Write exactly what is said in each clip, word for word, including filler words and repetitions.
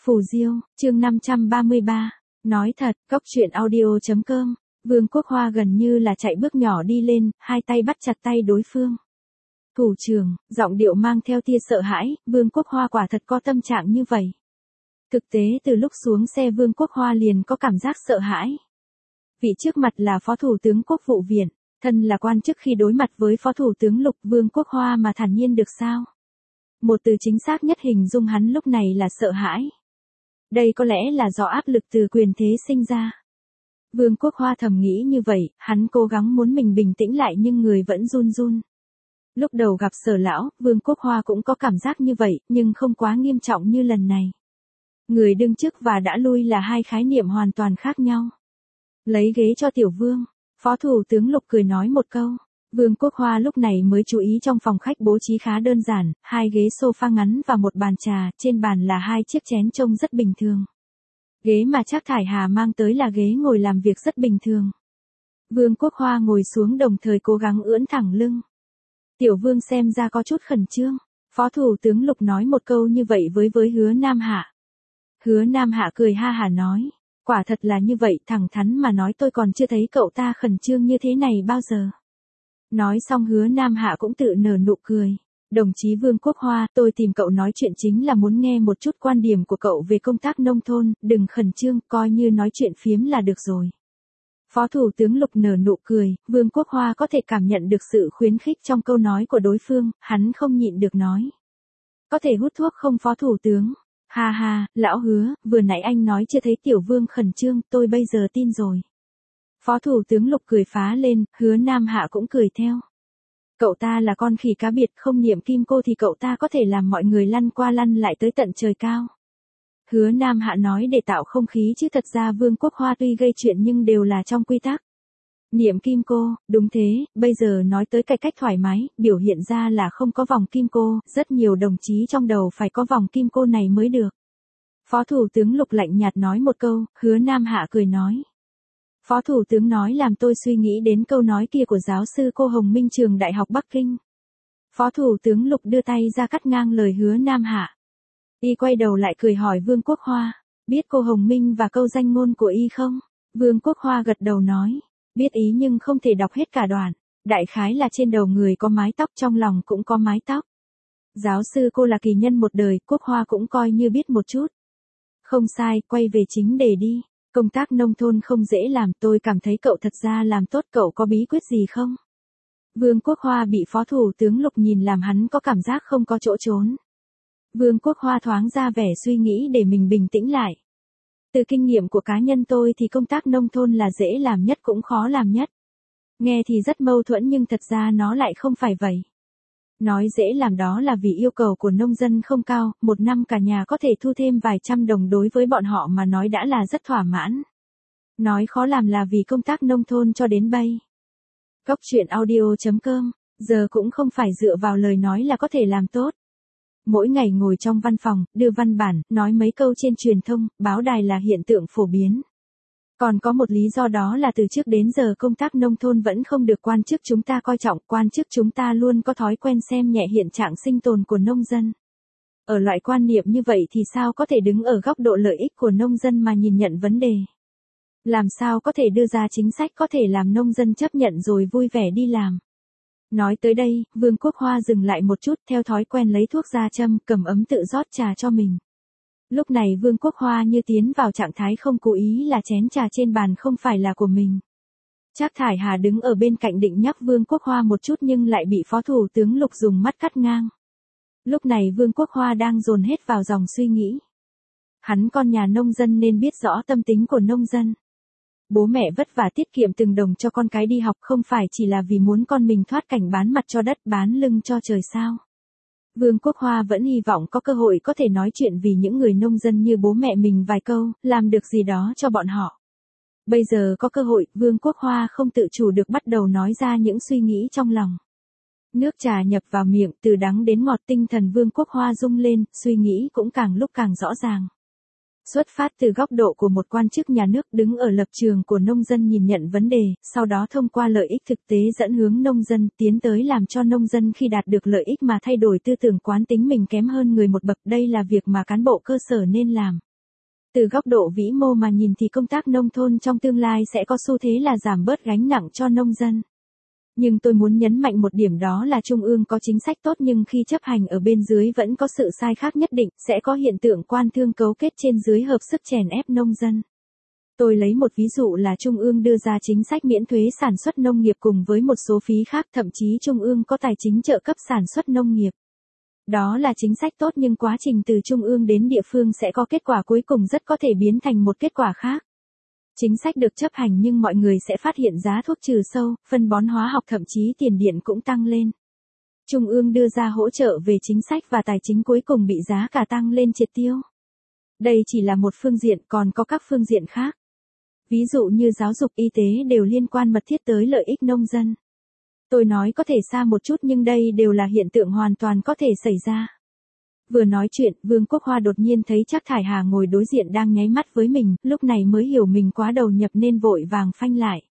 Phù Diêu, chương năm trăm ba mươi ba. Nói thật, cốc truyện audio chấm com. Vương Quốc Hoa gần như là chạy bước nhỏ đi lên, hai tay bắt chặt tay đối phương. Thủ trưởng, giọng điệu mang theo tia sợ hãi, Vương Quốc Hoa quả thật có tâm trạng như vậy. Thực tế từ lúc xuống xe Vương Quốc Hoa liền có cảm giác sợ hãi. Vị trước mặt là Phó Thủ tướng Quốc vụ viện, thân là quan chức khi đối mặt với Phó Thủ tướng Lục Vương Quốc Hoa mà thản nhiên được sao? Một từ chính xác nhất hình dung hắn lúc này là sợ hãi. Đây có lẽ là do áp lực từ quyền thế sinh ra. Vương Quốc Hoa thầm nghĩ như vậy, hắn cố gắng muốn mình bình tĩnh lại nhưng người vẫn run run. Lúc đầu gặp Sở lão, Vương Quốc Hoa cũng có cảm giác như vậy, nhưng không quá nghiêm trọng như lần này. Người đương chức và đã lui là hai khái niệm hoàn toàn khác nhau. Lấy ghế cho Tiểu Vương, Phó Thủ tướng Lục cười nói một câu. Vương Quốc Hoa lúc này mới chú ý trong phòng khách bố trí khá đơn giản, hai ghế sofa ngắn và một bàn trà, trên bàn là hai chiếc chén trông rất bình thường. Ghế mà Trác Thải Hà mang tới là ghế ngồi làm việc rất bình thường. Vương Quốc Hoa ngồi xuống đồng thời cố gắng ưỡn thẳng lưng. Tiểu Vương xem ra có chút khẩn trương. Phó Thủ tướng Lục nói một câu như vậy với với Hứa Nam Hạ. Hứa Nam Hạ cười ha hả nói, quả thật là như vậy, thẳng thắn mà nói tôi còn chưa thấy cậu ta khẩn trương như thế này bao giờ. Nói xong Hứa Nam Hạ cũng tự nở nụ cười. Đồng chí Vương Quốc Hoa, tôi tìm cậu nói chuyện chính là muốn nghe một chút quan điểm của cậu về công tác nông thôn, đừng khẩn trương, coi như nói chuyện phiếm là được rồi. Phó Thủ tướng Lục nở nụ cười, Vương Quốc Hoa có thể cảm nhận được sự khuyến khích trong câu nói của đối phương, hắn không nhịn được nói. Có thể hút thuốc không Phó Thủ tướng? Ha ha, lão Hứa, vừa nãy anh nói chưa thấy Tiểu Vương khẩn trương, tôi bây giờ tin rồi. Phó Thủ tướng Lục cười phá lên, Hứa Nam Hạ cũng cười theo. Cậu ta là con khỉ cá biệt, không niệm kim cô thì cậu ta có thể làm mọi người lăn qua lăn lại tới tận trời cao. Hứa Nam Hạ nói để tạo không khí chứ thật ra Vương Quốc Hoa tuy gây chuyện nhưng đều là trong quy tắc. Niệm kim cô, đúng thế, bây giờ nói tới cái cách thoải mái, biểu hiện ra là không có vòng kim cô, rất nhiều đồng chí trong đầu phải có vòng kim cô này mới được. Phó Thủ tướng Lục lạnh nhạt nói một câu, Hứa Nam Hạ cười nói. Phó Thủ tướng nói làm tôi suy nghĩ đến câu nói kia của giáo sư cô Hồng Minh trường Đại học Bắc Kinh. Phó Thủ tướng Lục đưa tay ra cắt ngang lời Hứa Nam Hạ. Y quay đầu lại cười hỏi Vương Quốc Hoa, biết cô Hồng Minh và câu danh ngôn của Y không? Vương Quốc Hoa gật đầu nói, biết ý nhưng không thể đọc hết cả đoạn, đại khái là trên đầu người có mái tóc trong lòng cũng có mái tóc. Giáo sư cô là kỳ nhân một đời, Quốc Hoa cũng coi như biết một chút. Không sai, quay về chính đề đi. Công tác nông thôn không dễ làm, tôi cảm thấy cậu thật ra làm tốt, cậu có bí quyết gì không? Vương Quốc Hoa bị Phó Thủ tướng Lục nhìn làm hắn có cảm giác không có chỗ trốn. Vương Quốc Hoa thoáng ra vẻ suy nghĩ để mình bình tĩnh lại. Từ kinh nghiệm của cá nhân tôi thì công tác nông thôn là dễ làm nhất cũng khó làm nhất. Nghe thì rất mâu thuẫn nhưng thật ra nó lại không phải vậy. Nói dễ làm đó là vì yêu cầu của nông dân không cao, một năm cả nhà có thể thu thêm vài trăm đồng đối với bọn họ mà nói đã là rất thỏa mãn. Nói khó làm là vì công tác nông thôn cho đến bây. Cốc truyện audio chấm com, giờ cũng không phải dựa vào lời nói là có thể làm tốt. Mỗi ngày ngồi trong văn phòng, đưa văn bản, nói mấy câu trên truyền thông, báo đài là hiện tượng phổ biến. Còn có một lý do đó là từ trước đến giờ công tác nông thôn vẫn không được quan chức chúng ta coi trọng, quan chức chúng ta luôn có thói quen xem nhẹ hiện trạng sinh tồn của nông dân. Ở loại quan niệm như vậy thì sao có thể đứng ở góc độ lợi ích của nông dân mà nhìn nhận vấn đề? Làm sao có thể đưa ra chính sách có thể làm nông dân chấp nhận rồi vui vẻ đi làm? Nói tới đây, Vương Quốc Hoa dừng lại một chút theo thói quen lấy thuốc ra châm, cầm ấm tự rót trà cho mình. Lúc này Vương Quốc Hoa như tiến vào trạng thái không cố ý là chén trà trên bàn không phải là của mình. Trác Thải Hà đứng ở bên cạnh định nhắc Vương Quốc Hoa một chút nhưng lại bị Phó Thủ tướng Lục dùng mắt cắt ngang. Lúc này Vương Quốc Hoa đang dồn hết vào dòng suy nghĩ. Hắn con nhà nông dân nên biết rõ tâm tính của nông dân. Bố mẹ vất vả tiết kiệm từng đồng cho con cái đi học không phải chỉ là vì muốn con mình thoát cảnh bán mặt cho đất bán lưng cho trời sao. Vương Quốc Hoa vẫn hy vọng có cơ hội có thể nói chuyện vì những người nông dân như bố mẹ mình vài câu, làm được gì đó cho bọn họ. Bây giờ có cơ hội, Vương Quốc Hoa không tự chủ được bắt đầu nói ra những suy nghĩ trong lòng. Nước trà nhập vào miệng, từ đắng đến ngọt, tinh thần Vương Quốc Hoa rung lên, suy nghĩ cũng càng lúc càng rõ ràng. Xuất phát từ góc độ của một quan chức nhà nước đứng ở lập trường của nông dân nhìn nhận vấn đề, sau đó thông qua lợi ích thực tế dẫn hướng nông dân tiến tới làm cho nông dân khi đạt được lợi ích mà thay đổi tư tưởng quán tính mình kém hơn người một bậc, đây là việc mà cán bộ cơ sở nên làm. Từ góc độ vĩ mô mà nhìn thì công tác nông thôn trong tương lai sẽ có xu thế là giảm bớt gánh nặng cho nông dân. Nhưng tôi muốn nhấn mạnh một điểm, đó là Trung ương có chính sách tốt nhưng khi chấp hành ở bên dưới vẫn có sự sai khác nhất định, sẽ có hiện tượng quan thương cấu kết trên dưới hợp sức chèn ép nông dân. Tôi lấy một ví dụ là Trung ương đưa ra chính sách miễn thuế sản xuất nông nghiệp cùng với một số phí khác, thậm chí Trung ương có tài chính trợ cấp sản xuất nông nghiệp. Đó là chính sách tốt nhưng quá trình từ Trung ương đến địa phương sẽ có kết quả cuối cùng rất có thể biến thành một kết quả khác. Chính sách được chấp hành nhưng mọi người sẽ phát hiện giá thuốc trừ sâu, phân bón hóa học thậm chí tiền điện cũng tăng lên. Trung ương đưa ra hỗ trợ về chính sách và tài chính cuối cùng bị giá cả tăng lên triệt tiêu. Đây chỉ là một phương diện, còn có các phương diện khác. Ví dụ như giáo dục, y tế đều liên quan mật thiết tới lợi ích nông dân. Tôi nói có thể xa một chút nhưng đây đều là hiện tượng hoàn toàn có thể xảy ra. Vừa nói chuyện, Vương Quốc Hoa đột nhiên thấy Trác Thải Hà ngồi đối diện đang nháy mắt với mình, lúc này mới hiểu mình quá đầu nhập nên vội vàng phanh lại.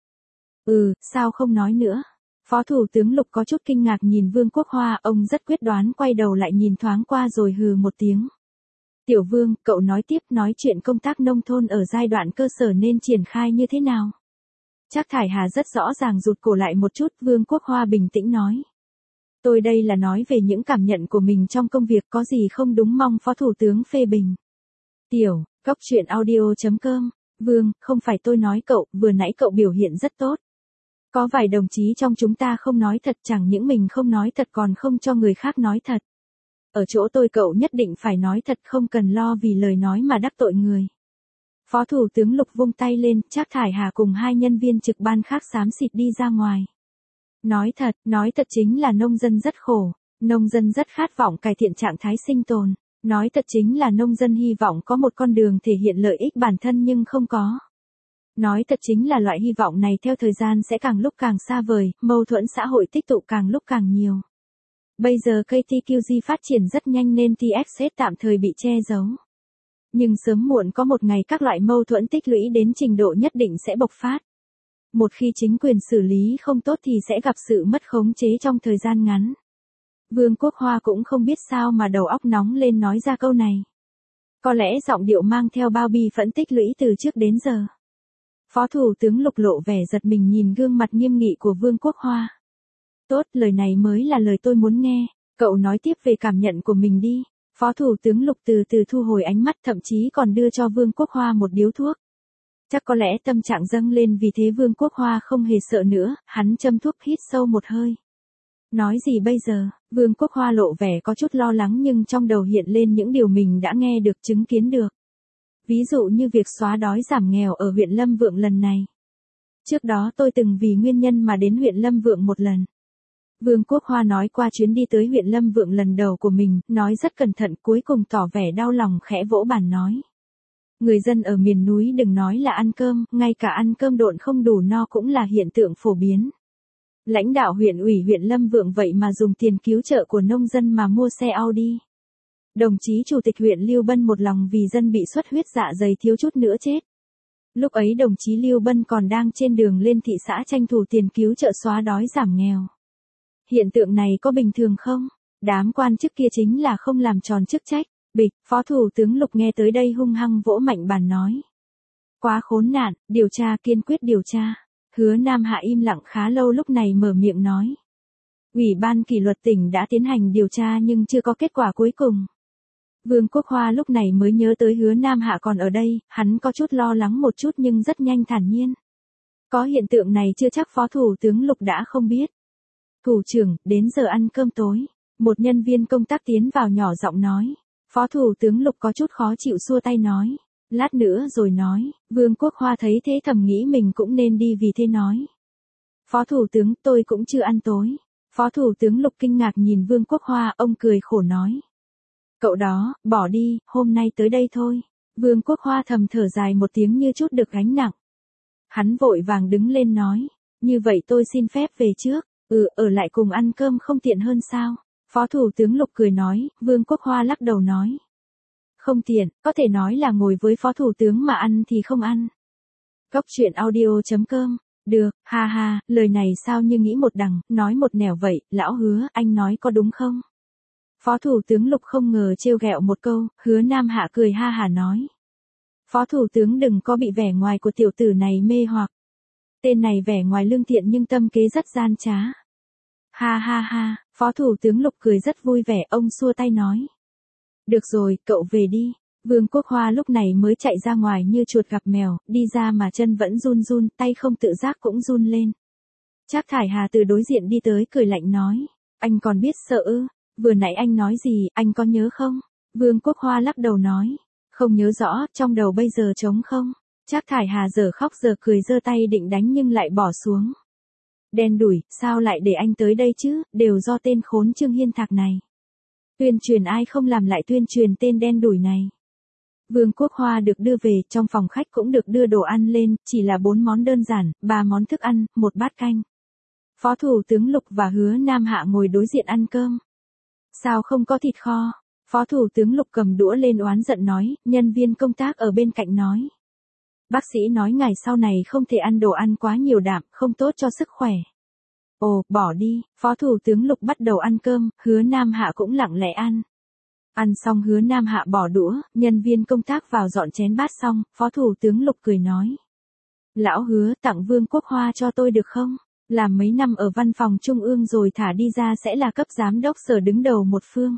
Ừ, sao không nói nữa? Phó Thủ tướng Lục có chút kinh ngạc nhìn Vương Quốc Hoa, ông rất quyết đoán quay đầu lại nhìn thoáng qua rồi hừ một tiếng. Tiểu Vương, cậu nói tiếp, nói chuyện công tác nông thôn ở giai đoạn cơ sở nên triển khai như thế nào? Trác Thải Hà rất rõ ràng rụt cổ lại một chút, Vương Quốc Hoa bình tĩnh nói. Tôi đây là nói về những cảm nhận của mình trong công việc, có gì không đúng mong Phó Thủ tướng phê bình. Tiểu, góc chuyện audio chấm com, Vương, không phải tôi nói cậu, vừa nãy cậu biểu hiện rất tốt. Có vài đồng chí trong chúng ta không nói thật, chẳng những mình không nói thật còn không cho người khác nói thật. Ở chỗ tôi cậu nhất định phải nói thật, không cần lo vì lời nói mà đắc tội người. Phó Thủ tướng Lục vung tay lên, Trác Thải Hà cùng hai nhân viên trực ban khác xám xịt đi ra ngoài. Nói thật, nói thật chính là nông dân rất khổ, nông dân rất khát vọng cải thiện trạng thái sinh tồn, nói thật chính là nông dân hy vọng có một con đường thể hiện lợi ích bản thân nhưng không có. Nói thật chính là loại hy vọng này theo thời gian sẽ càng lúc càng xa vời, mâu thuẫn xã hội tích tụ càng lúc càng nhiều. Bây giờ ca tê quy giê phát triển rất nhanh nên tê ét ét tạm thời bị che giấu. Nhưng sớm muộn có một ngày các loại mâu thuẫn tích lũy đến trình độ nhất định sẽ bộc phát. Một khi chính quyền xử lý không tốt thì sẽ gặp sự mất khống chế trong thời gian ngắn. Vương Quốc Hoa cũng không biết sao mà đầu óc nóng lên nói ra câu này. Có lẽ giọng điệu mang theo bao bi phẫn tích lũy từ trước đến giờ. Phó Thủ tướng Lục lộ vẻ giật mình nhìn gương mặt nghiêm nghị của Vương Quốc Hoa. Tốt, lời này mới là lời tôi muốn nghe, cậu nói tiếp về cảm nhận của mình đi. Phó Thủ tướng Lục từ từ thu hồi ánh mắt, thậm chí còn đưa cho Vương Quốc Hoa một điếu thuốc. Chắc có lẽ tâm trạng dâng lên vì thế Vương Quốc Hoa không hề sợ nữa, hắn châm thuốc hít sâu một hơi. Nói gì bây giờ? Vương Quốc Hoa lộ vẻ có chút lo lắng nhưng trong đầu hiện lên những điều mình đã nghe được chứng kiến được. Ví dụ như việc xóa đói giảm nghèo ở huyện Lâm Vượng lần này. Trước đó tôi từng vì nguyên nhân mà đến huyện Lâm Vượng một lần. Vương Quốc Hoa nói qua chuyến đi tới huyện Lâm Vượng lần đầu của mình, nói rất cẩn thận, cuối cùng tỏ vẻ đau lòng khẽ vỗ bàn nói. Người dân ở miền núi đừng nói là ăn cơm, ngay cả ăn cơm độn không đủ no cũng là hiện tượng phổ biến. Lãnh đạo huyện ủy huyện Lâm Vượng vậy mà dùng tiền cứu trợ của nông dân mà mua xe Audi. Đồng chí chủ tịch huyện Lưu Bân một lòng vì dân bị xuất huyết dạ dày thiếu chút nữa chết. Lúc ấy đồng chí Lưu Bân còn đang trên đường lên thị xã tranh thủ tiền cứu trợ xóa đói giảm nghèo. Hiện tượng này có bình thường không? Đám quan chức kia chính là không làm tròn chức trách. Bịch, Phó Thủ tướng Lục nghe tới đây hung hăng vỗ mạnh bàn nói. Quá khốn nạn, điều tra kiên quyết điều tra. Hứa Nam Hạ im lặng khá lâu lúc này mở miệng nói. Ủy ban kỷ luật tỉnh đã tiến hành điều tra nhưng chưa có kết quả cuối cùng. Vương Quốc Hoa lúc này mới nhớ tới Hứa Nam Hạ còn ở đây, hắn có chút lo lắng một chút nhưng rất nhanh thản nhiên. Có hiện tượng này chưa chắc Phó Thủ tướng Lục đã không biết. Thủ trưởng, đến giờ ăn cơm tối. Một nhân viên công tác tiến vào nhỏ giọng nói. Phó Thủ tướng Lục có chút khó chịu xua tay nói. Lát nữa rồi nói, Vương Quốc Hoa thấy thế thầm nghĩ mình cũng nên đi vì thế nói. Phó Thủ tướng, tôi cũng chưa ăn tối. Phó Thủ tướng Lục kinh ngạc nhìn Vương Quốc Hoa, ông cười khổ nói. Cậu đó, bỏ đi, hôm nay tới đây thôi. Vương Quốc Hoa thầm thở dài một tiếng như chút được gánh nặng. Hắn vội vàng đứng lên nói. Như vậy tôi xin phép về trước. Ừ, ở lại cùng ăn cơm không tiện hơn sao? Phó Thủ tướng Lục cười nói, Vương Quốc Hoa lắc đầu nói. Không tiện, có thể nói là ngồi với Phó Thủ tướng mà ăn thì không ăn. Góc chuyện audio chấm com, được, ha ha, lời này sao như nghĩ một đằng, nói một nẻo vậy, lão Hứa, anh nói có đúng không? Phó Thủ tướng Lục không ngờ trêu ghẹo một câu, Hứa Nam Hạ cười ha hà nói. Phó Thủ tướng đừng có bị vẻ ngoài của tiểu tử này mê hoặc. Tên này vẻ ngoài lương thiện nhưng tâm kế rất gian trá. Ha ha ha, Phó Thủ tướng Lục cười rất vui vẻ, ông xua tay nói. Được rồi, cậu về đi. Vương Quốc Hoa lúc này mới chạy ra ngoài như chuột gặp mèo, đi ra mà chân vẫn run run, tay không tự giác cũng run lên. Trác Thải Hà từ đối diện đi tới cười lạnh nói. Anh còn biết sợ ư? Vừa nãy anh nói gì, anh có nhớ không? Vương Quốc Hoa lắc đầu nói. Không nhớ rõ, trong đầu bây giờ trống không? Trác Thải Hà giờ khóc giờ cười giơ tay định đánh nhưng lại bỏ xuống. Đen đủi, sao lại để anh tới đây chứ, đều do tên khốn Trương Hiên Thạc này. Tuyên truyền ai không làm lại tuyên truyền tên đen đủi này. Vương Quốc Hoa được đưa về, trong phòng khách cũng được đưa đồ ăn lên, chỉ là bốn món đơn giản, ba món thức ăn, một bát canh. Phó Thủ tướng Lục và Hứa Nam Hạ ngồi đối diện ăn cơm. Sao không có thịt kho? Phó Thủ tướng Lục cầm đũa lên oán giận nói, nhân viên công tác ở bên cạnh nói. Bác sĩ nói ngày sau này không thể ăn đồ ăn quá nhiều đạm, không tốt cho sức khỏe. Ồ, bỏ đi, Phó Thủ tướng Lục bắt đầu ăn cơm, Hứa Nam Hạ cũng lặng lẽ ăn. Ăn xong Hứa Nam Hạ bỏ đũa, nhân viên công tác vào dọn chén bát xong, Phó Thủ tướng Lục cười nói. Lão Hứa, tặng Vương Quốc Hoa cho tôi được không? Làm mấy năm ở văn phòng trung ương rồi thả đi ra sẽ là cấp giám đốc sở đứng đầu một phương.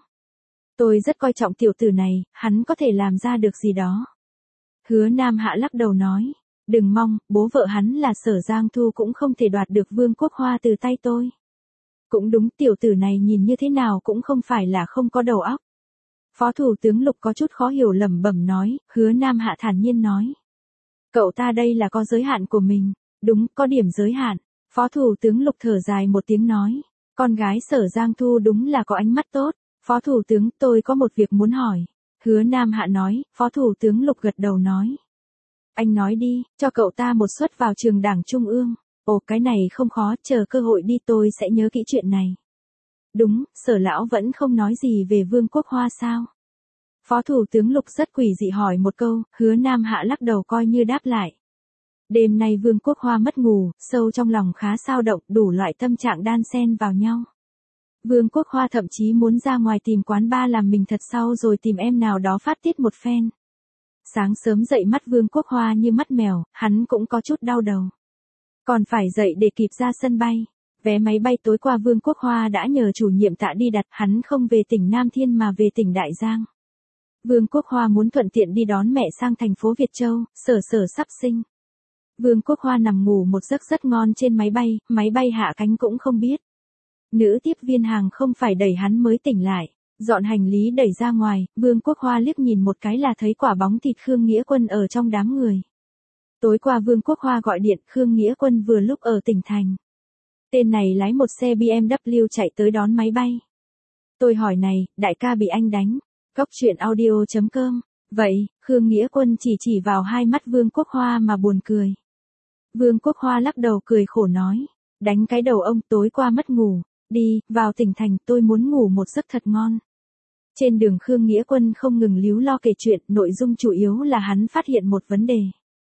Tôi rất coi trọng tiểu tử này, hắn có thể làm ra được gì đó. Hứa Nam Hạ lắc đầu nói. Đừng mong, bố vợ hắn là Sở Giang Thu cũng không thể đoạt được Vương Quốc Hoa từ tay tôi. Cũng đúng, tiểu tử này nhìn như thế nào cũng không phải là không có đầu óc. Phó Thủ tướng Lục có chút khó hiểu lẩm bẩm nói, Hứa Nam Hạ thản nhiên nói. Cậu ta đây là có giới hạn của mình. Đúng, có điểm giới hạn. Phó Thủ tướng Lục thở dài một tiếng nói. Con gái Sở Giang Thu đúng là có ánh mắt tốt. Phó Thủ tướng, tôi có một việc muốn hỏi. Hứa Nam Hạ nói, Phó Thủ tướng Lục gật đầu nói. Anh nói đi, cho cậu ta một suất vào trường đảng trung ương. Ồ, cái này không khó, chờ cơ hội đi tôi sẽ nhớ kỹ chuyện này. Đúng, Sở lão vẫn không nói gì về Vương Quốc Hoa sao? Phó Thủ tướng Lục rất quỷ dị hỏi một câu, Hứa Nam Hạ lắc đầu coi như đáp lại. Đêm nay Vương Quốc Hoa mất ngủ, sâu trong lòng khá xao động, đủ loại tâm trạng đan xen vào nhau. Vương Quốc Hoa thậm chí muốn ra ngoài tìm quán bar làm mình thật sau rồi tìm em nào đó phát tiết một phen. Sáng sớm dậy mắt Vương Quốc Hoa như mắt mèo, hắn cũng có chút đau đầu. Còn phải dậy để kịp ra sân bay. Vé máy bay tối qua Vương Quốc Hoa đã nhờ chủ nhiệm Tạ đi đặt, hắn không về tỉnh Nam Thiên mà về tỉnh Đại Giang. Vương Quốc Hoa muốn thuận tiện đi đón mẹ sang thành phố Việt Châu, Sở Sở sắp sinh. Vương Quốc Hoa nằm ngủ một giấc rất ngon trên máy bay, máy bay hạ cánh cũng không biết. Nữ tiếp viên hàng không phải đẩy hắn mới tỉnh lại. Dọn hành lý đẩy ra ngoài, Vương Quốc Hoa liếc nhìn một cái là thấy quả bóng thịt Khương Nghĩa Quân ở trong đám người. Tối qua Vương Quốc Hoa gọi điện, Khương Nghĩa Quân vừa lúc ở tỉnh thành. Tên này lái một xe bê em vê chạy tới đón máy bay. Tôi hỏi này, đại ca bị anh đánh. Cóc truyện audio chấm com. Vậy, Khương Nghĩa Quân chỉ chỉ vào hai mắt Vương Quốc Hoa mà buồn cười. Vương Quốc Hoa lắc đầu cười khổ nói. Đánh cái đầu ông, tối qua mất ngủ. Đi, vào tỉnh thành, tôi muốn ngủ một giấc thật ngon. Trên đường Khương Nghĩa Quân không ngừng líu lo kể chuyện, nội dung chủ yếu là hắn phát hiện một vấn đề.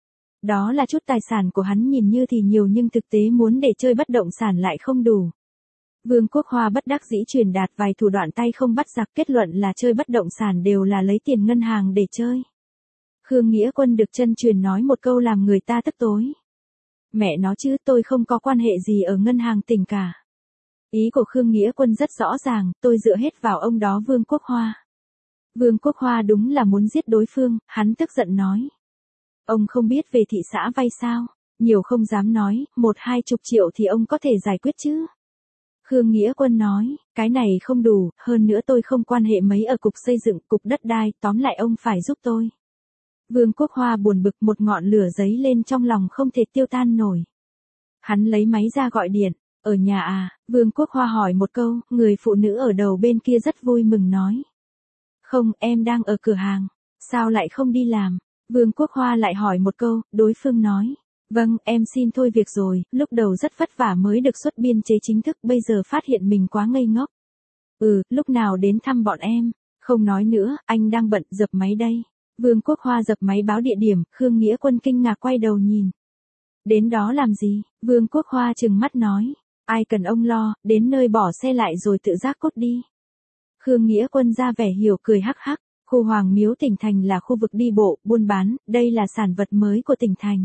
Đó là chút tài sản của hắn nhìn như thì nhiều nhưng thực tế muốn để chơi bất động sản lại không đủ. Vương Quốc Hoa bất đắc dĩ truyền đạt vài thủ đoạn tay không bắt giặc, kết luận là chơi bất động sản đều là lấy tiền ngân hàng để chơi. Khương Nghĩa Quân được chân truyền nói một câu làm người ta tức tối. Mẹ nó chứ, tôi không có quan hệ gì ở ngân hàng tỉnh cả. Ý của Khương Nghĩa Quân rất rõ ràng, tôi dựa hết vào ông đó Vương Quốc Hoa. Vương Quốc Hoa đúng là muốn giết đối phương, hắn tức giận nói. Ông không biết về thị xã vay sao, nhiều không dám nói, một hai chục triệu thì ông có thể giải quyết chứ. Khương Nghĩa Quân nói, cái này không đủ, hơn nữa tôi không quan hệ mấy ở cục xây dựng, cục đất đai, tóm lại ông phải giúp tôi. Vương Quốc Hoa buồn bực, một ngọn lửa giấy lên trong lòng không thể tiêu tan nổi. Hắn lấy máy ra gọi điện. Ở nhà à, Vương Quốc Hoa hỏi một câu, người phụ nữ ở đầu bên kia rất vui mừng nói. Không, em đang ở cửa hàng, sao lại không đi làm? Vương Quốc Hoa lại hỏi một câu, đối phương nói. Vâng, em xin thôi việc rồi, lúc đầu rất vất vả mới được xuất biên chế chính thức, bây giờ phát hiện mình quá ngây ngốc. Ừ, lúc nào đến thăm bọn em? Không nói nữa, anh đang bận, dập máy đây. Vương Quốc Hoa dập máy báo địa điểm, Khương Nghĩa Quân kinh ngạc quay đầu nhìn. Đến đó làm gì? Vương Quốc Hoa trừng mắt nói. Ai cần ông lo, đến nơi bỏ xe lại rồi tự giác cút đi. Khương Nghĩa Quân ra vẻ hiểu cười hắc hắc, Khu Hoàng Miếu tỉnh thành là khu vực đi bộ, buôn bán, đây là sản vật mới của tỉnh thành.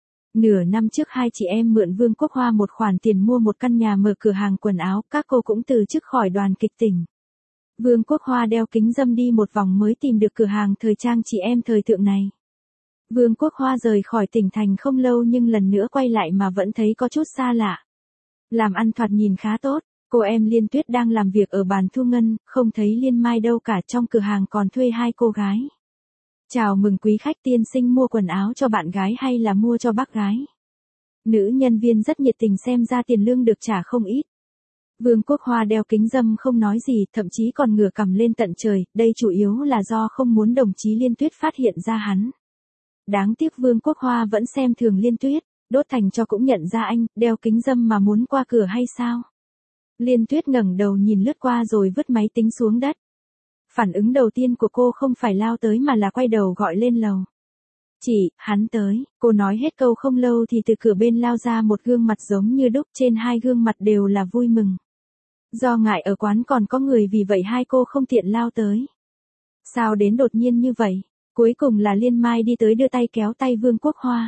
Nửa năm trước hai chị em mượn Vương Quốc Hoa một khoản tiền mua một căn nhà mở cửa hàng quần áo, các cô cũng từ chức khỏi đoàn kịch tỉnh. Vương Quốc Hoa đeo kính râm đi một vòng mới tìm được cửa hàng thời trang chị em thời thượng này. Vương Quốc Hoa rời khỏi tỉnh thành không lâu nhưng lần nữa quay lại mà vẫn thấy có chút xa lạ. Làm ăn thoạt nhìn khá tốt, cô em Liên Tuyết đang làm việc ở bàn thu ngân, không thấy Liên Mai đâu cả, trong cửa hàng còn thuê hai cô gái. Chào mừng quý khách, tiên sinh mua quần áo cho bạn gái hay là mua cho bác gái? Nữ nhân viên rất nhiệt tình, xem ra tiền lương được trả không ít. Vương Quốc Hoa đeo kính râm không nói gì, thậm chí còn ngửa cằm lên tận trời, đây chủ yếu là do không muốn đồng chí Liên Tuyết phát hiện ra hắn. Đáng tiếc Vương Quốc Hoa vẫn xem thường Liên Tuyết, Đốt Thành cho cũng nhận ra anh, đeo kính râm mà muốn qua cửa hay sao? Liên Tuyết ngẩng đầu nhìn lướt qua rồi vứt máy tính xuống đất. Phản ứng đầu tiên của cô không phải lao tới mà là quay đầu gọi lên lầu. Chị, hắn tới, cô nói hết câu không lâu thì từ cửa bên lao ra một gương mặt giống như đúc, trên hai gương mặt đều là vui mừng. Do ngại ở quán còn có người vì vậy hai cô không tiện lao tới. Sao đến đột nhiên như vậy? Cuối cùng là Liên Mai đi tới đưa tay kéo tay Vương Quốc Hoa.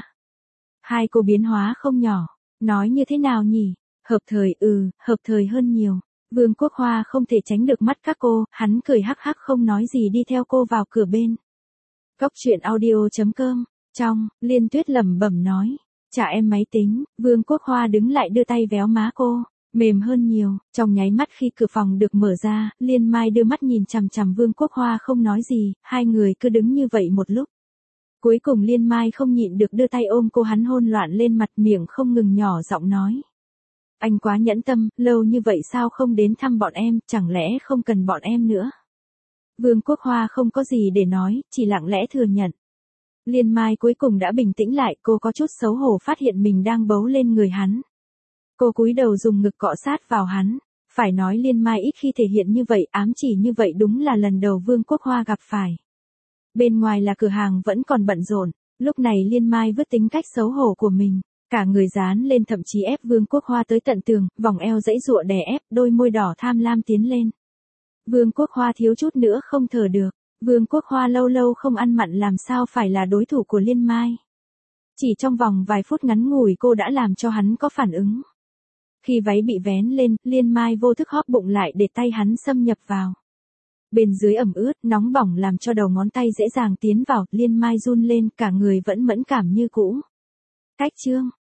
Hai cô biến hóa không nhỏ, nói như thế nào nhỉ? Hợp thời, ừ, hợp thời hơn nhiều. Vương Quốc Hoa không thể tránh được mắt các cô, hắn cười hắc hắc không nói gì đi theo cô vào cửa bên. Cốc truyện audio chấm com, trong, Liên Tuyết lẩm bẩm nói. Trả em máy tính, Vương Quốc Hoa đứng lại đưa tay véo má cô, mềm hơn nhiều, trong nháy mắt khi cửa phòng được mở ra, Liên Mai đưa mắt nhìn chằm chằm Vương Quốc Hoa không nói gì, hai người cứ đứng như vậy một lúc. Cuối cùng Liên Mai không nhịn được đưa tay ôm cô, hắn hôn loạn lên mặt, miệng không ngừng nhỏ giọng nói. Anh quá nhẫn tâm, lâu như vậy sao không đến thăm bọn em, chẳng lẽ không cần bọn em nữa? Vương Quốc Hoa không có gì để nói, chỉ lặng lẽ thừa nhận. Liên Mai cuối cùng đã bình tĩnh lại, cô có chút xấu hổ phát hiện mình đang bấu lên người hắn. Cô cúi đầu dùng ngực cọ sát vào hắn. Phải nói Liên Mai ít khi thể hiện như vậy, ám chỉ như vậy đúng là lần đầu Vương Quốc Hoa gặp phải. Bên ngoài là cửa hàng vẫn còn bận rộn, lúc này Liên Mai vứt tính cách xấu hổ của mình. Cả người dán lên, thậm chí ép Vương Quốc Hoa tới tận tường, vòng eo dãy dụa đè ép, đôi môi đỏ tham lam tiến lên. Vương Quốc Hoa thiếu chút nữa không thở được. Vương Quốc Hoa lâu lâu không ăn mặn làm sao phải là đối thủ của Liên Mai. Chỉ trong vòng vài phút ngắn ngủi cô đã làm cho hắn có phản ứng. Khi váy bị vén lên, Liên Mai vô thức hóp bụng lại để tay hắn xâm nhập vào. Bên dưới ẩm ướt, nóng bỏng làm cho đầu ngón tay dễ dàng tiến vào, Liên Mai run lên, cả người vẫn mẫn cảm như cũ. Cách chương